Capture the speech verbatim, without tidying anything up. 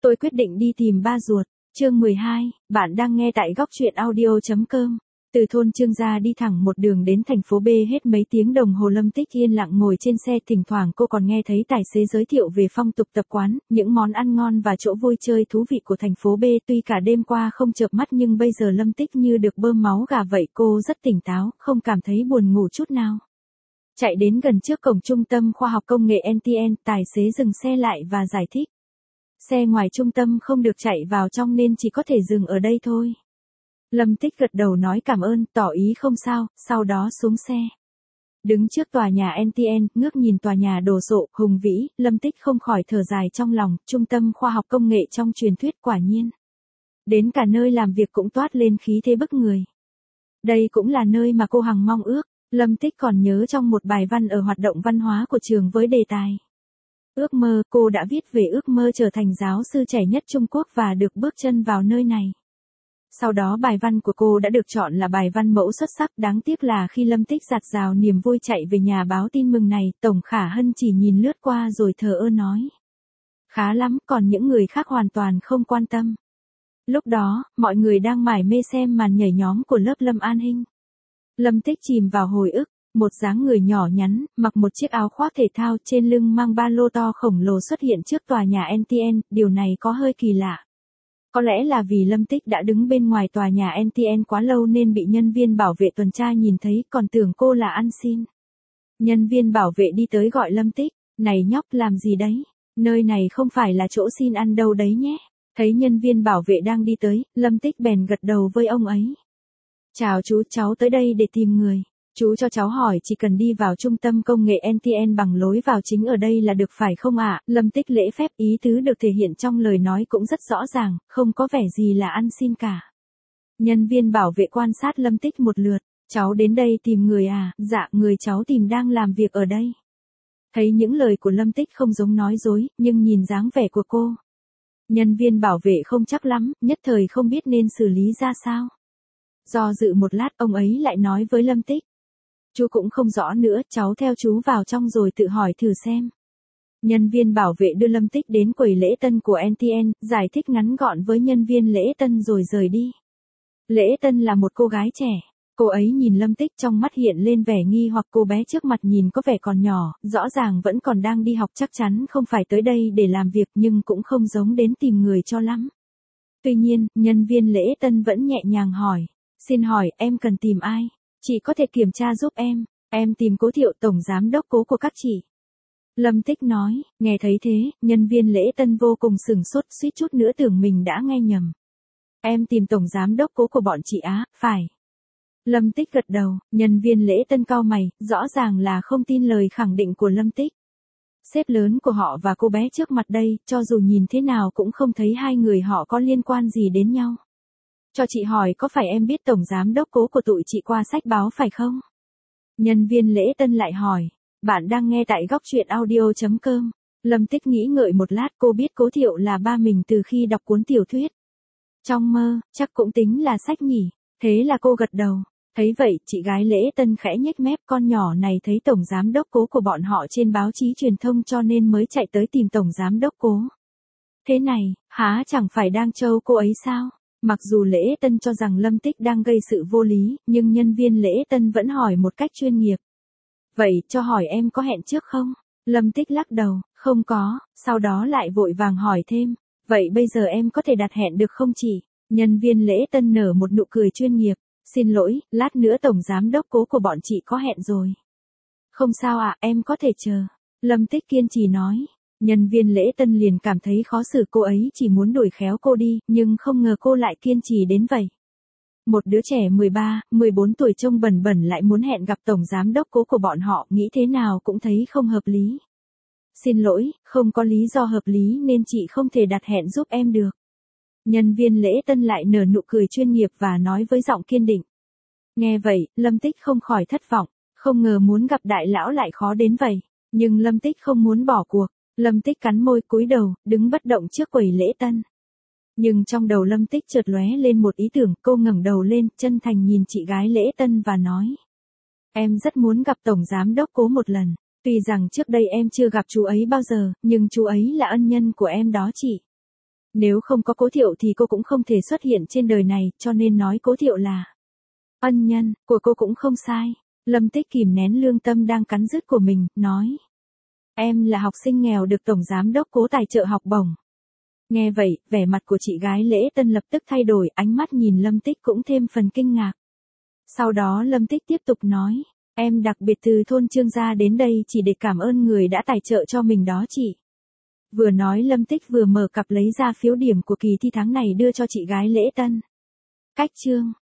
Tôi quyết định đi tìm ba ruột. Chương mười hai, bạn đang nghe tại góc truyện audio.com. Từ thôn Trương gia đi thẳng một đường đến thành phố B hết mấy tiếng đồng hồ. Lâm Tích yên lặng ngồi trên xe, thỉnh thoảng cô còn nghe thấy tài xế giới thiệu về phong tục tập quán, những món ăn ngon và chỗ vui chơi thú vị của thành phố B. Tuy cả đêm qua không chợp mắt nhưng bây giờ Lâm Tích như được bơm máu gà vậy, cô rất tỉnh táo, không cảm thấy buồn ngủ chút nào. Chạy đến gần trước cổng trung tâm khoa học công nghệ en tê en, tài xế dừng xe lại và giải thích. Xe ngoài trung tâm không được chạy vào trong nên chỉ có thể dừng ở đây thôi. Lâm Tích gật đầu nói cảm ơn, tỏ ý không sao, sau đó xuống xe. Đứng trước tòa nhà en tê en, ngước nhìn tòa nhà đồ sộ, hùng vĩ, Lâm Tích không khỏi thở dài trong lòng, trung tâm khoa học công nghệ trong truyền thuyết quả nhiên. Đến cả nơi làm việc cũng toát lên khí thế bức người. Đây cũng là nơi mà cô hằng mong ước, Lâm Tích còn nhớ trong một bài văn ở hoạt động văn hóa của trường với đề tài ước mơ, cô đã viết về ước mơ trở thành giáo sư trẻ nhất Trung Quốc và được bước chân vào nơi này. Sau đó bài văn của cô đã được chọn là bài văn mẫu xuất sắc, đáng tiếc là khi Lâm Tích dạt dào niềm vui chạy về nhà báo tin mừng này, Tổng Khả Hân chỉ nhìn lướt qua rồi thờ ơ nói. Khá lắm, còn những người khác hoàn toàn không quan tâm. Lúc đó, mọi người đang mải mê xem màn nhảy nhóm của lớp Lâm An Hinh. Lâm Tích chìm vào hồi ức. Một dáng người nhỏ nhắn, mặc một chiếc áo khoác thể thao, trên lưng mang ba lô to khổng lồ xuất hiện trước tòa nhà en tê en, điều này có hơi kỳ lạ. Có lẽ là vì Lâm Tích đã đứng bên ngoài tòa nhà en tê en quá lâu nên bị nhân viên bảo vệ tuần tra nhìn thấy, còn tưởng cô là ăn xin. Nhân viên bảo vệ đi tới gọi Lâm Tích, này nhóc làm gì đấy, nơi này không phải là chỗ xin ăn đâu đấy nhé. Thấy nhân viên bảo vệ đang đi tới, Lâm Tích bèn gật đầu với ông ấy. Chào chú, cháu tới đây để tìm người. Chú cho cháu hỏi chỉ cần đi vào trung tâm công nghệ en tê en bằng lối vào chính ở đây là được phải không ạ? À? Lâm Tích lễ phép, ý tứ được thể hiện trong lời nói cũng rất rõ ràng, không có vẻ gì là ăn xin cả. Nhân viên bảo vệ quan sát Lâm Tích một lượt, cháu đến đây tìm người à? Dạ, người cháu tìm đang làm việc ở đây. Thấy những lời của Lâm Tích không giống nói dối, nhưng nhìn dáng vẻ của cô. Nhân viên bảo vệ không chắc lắm, nhất thời không biết nên xử lý ra sao. Do dự một lát, ông ấy lại nói với Lâm Tích. Chú cũng không rõ nữa, cháu theo chú vào trong rồi tự hỏi thử xem. Nhân viên bảo vệ đưa Lâm Tích đến quầy lễ tân của en tê en, giải thích ngắn gọn với nhân viên lễ tân rồi rời đi. Lễ tân là một cô gái trẻ. Cô ấy nhìn Lâm Tích, trong mắt hiện lên vẻ nghi hoặc. Cô bé trước mặt nhìn có vẻ còn nhỏ, rõ ràng vẫn còn đang đi học, chắc chắn không phải tới đây để làm việc, nhưng cũng không giống đến tìm người cho lắm. Tuy nhiên, nhân viên lễ tân vẫn nhẹ nhàng hỏi. Xin hỏi, em cần tìm ai? Chị có thể kiểm tra giúp em, em tìm Cố Thiệu, tổng giám đốc Cố của các chị. Lâm Tích nói, nghe thấy thế, nhân viên lễ tân vô cùng sửng sốt, suýt chút nữa tưởng mình đã nghe nhầm. Em tìm tổng giám đốc Cố của bọn chị á, phải. Lâm Tích gật đầu, nhân viên lễ tân cau mày, rõ ràng là không tin lời khẳng định của Lâm Tích. Sếp lớn của họ và cô bé trước mặt đây, cho dù nhìn thế nào cũng không thấy hai người họ có liên quan gì đến nhau. Cho chị hỏi có phải em biết tổng giám đốc Cố của tụi chị qua sách báo phải không? Nhân viên lễ tân lại hỏi, bạn đang nghe tại góc truyện audio.com. Lâm Tích nghĩ ngợi một lát, cô biết Cố Thiệu là ba mình từ khi đọc cuốn tiểu thuyết. Trong mơ, chắc cũng tính là sách nhỉ, thế là cô gật đầu. Thấy vậy, chị gái lễ tân khẽ nhếch mép, con nhỏ này thấy tổng giám đốc Cố của bọn họ trên báo chí truyền thông cho nên mới chạy tới tìm tổng giám đốc Cố. Thế này, há chẳng phải đang trêu cô ấy sao? Mặc dù lễ tân cho rằng Lâm Tích đang gây sự vô lý, nhưng nhân viên lễ tân vẫn hỏi một cách chuyên nghiệp. Vậy, cho hỏi em có hẹn trước không? Lâm Tích lắc đầu, không có, sau đó lại vội vàng hỏi thêm. Vậy bây giờ em có thể đặt hẹn được không chị? Nhân viên lễ tân nở một nụ cười chuyên nghiệp. Xin lỗi, lát nữa tổng giám đốc Cố của bọn chị có hẹn rồi. Không sao ạ, à, em có thể chờ. Lâm Tích kiên trì nói. Nhân viên lễ tân liền cảm thấy khó xử, cô ấy chỉ muốn đuổi khéo cô đi, nhưng không ngờ cô lại kiên trì đến vậy. Một đứa trẻ mười ba, mười bốn tuổi trông bẩn bẩn lại muốn hẹn gặp tổng giám đốc Cố của bọn họ, nghĩ thế nào cũng thấy không hợp lý. Xin lỗi, không có lý do hợp lý nên chị không thể đặt hẹn giúp em được. Nhân viên lễ tân lại nở nụ cười chuyên nghiệp và nói với giọng kiên định. Nghe vậy, Lâm Tích không khỏi thất vọng, không ngờ muốn gặp đại lão lại khó đến vậy, nhưng Lâm Tích không muốn bỏ cuộc. Lâm Tích cắn môi cúi đầu, đứng bất động trước quầy lễ tân. Nhưng trong đầu Lâm Tích chợt lóe lên một ý tưởng, cô ngẩng đầu lên, chân thành nhìn chị gái lễ tân và nói. Em rất muốn gặp tổng giám đốc Cố một lần, tuy rằng trước đây em chưa gặp chú ấy bao giờ, nhưng chú ấy là ân nhân của em đó chị. Nếu không có Cố Thiệu thì cô cũng không thể xuất hiện trên đời này, cho nên nói Cố Thiệu là ân nhân của cô cũng không sai. Lâm Tích kìm nén lương tâm đang cắn rứt của mình, nói. Em là học sinh nghèo được Tổng Giám đốc Cố tài trợ học bổng. Nghe vậy, vẻ mặt của chị gái Lễ Tân lập tức thay đổi, ánh mắt nhìn Lâm Tích cũng thêm phần kinh ngạc. Sau đó Lâm Tích tiếp tục nói, em đặc biệt từ thôn Trương gia đến đây chỉ để cảm ơn người đã tài trợ cho mình đó chị. Vừa nói Lâm Tích vừa mở cặp lấy ra phiếu điểm của kỳ thi tháng này đưa cho chị gái Lễ Tân. Cách chương